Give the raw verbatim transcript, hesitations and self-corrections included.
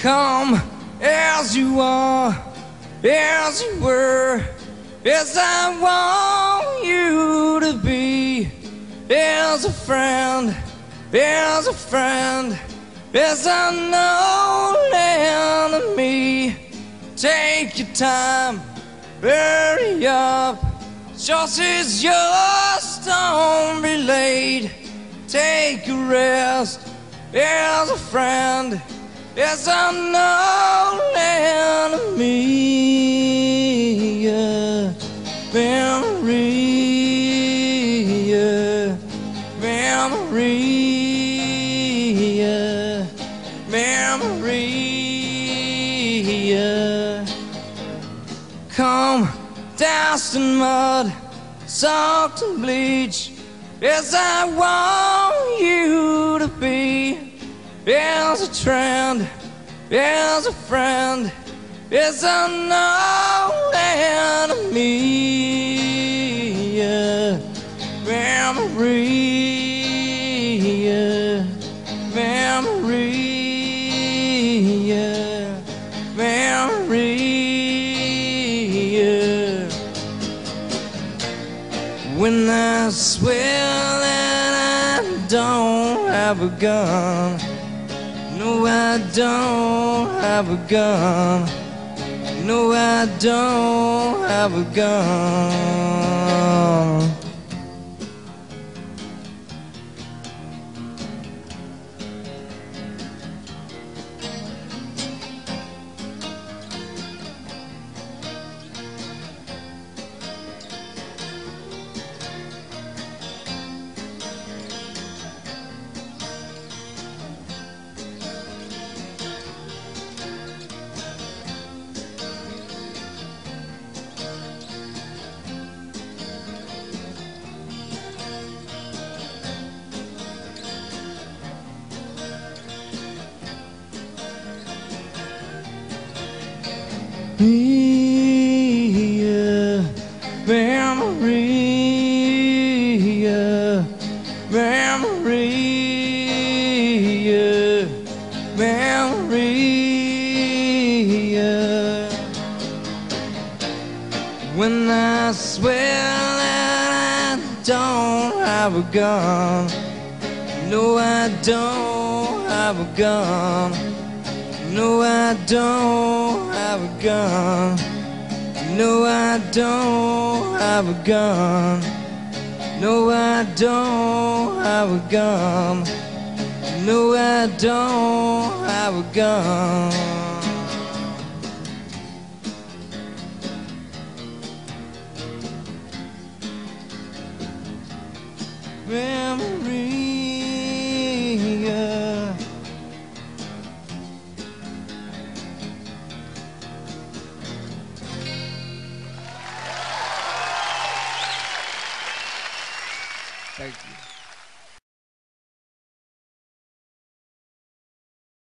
Come as you are, as you were, as I want you to be, as a friend, as a friend, as an old enemy. Take your time, hurry up, just as yours, don't be late. Take a rest, as a friend, as an old enemy. Yeah. Memory, yeah. Memory, yeah. Memory, yeah. Come, dust and mud, salt and bleach, as I want you to be, as a trend, as a friend, as an old enemy. Yeah. Memory, yeah. Memory, yeah. Memory, yeah. When I swear that I don't have a gun, no, I don't have a gun. No, I don't have a gun. Yeah, memory, yeah, memory, yeah, memory, yeah. When I swear that I don't have a gun, no, I don't have a gun. No, I don't have a gun. No, I don't have a gun. No, I don't have a gun. No, I don't have a gun. Memory, yeah. Thank you.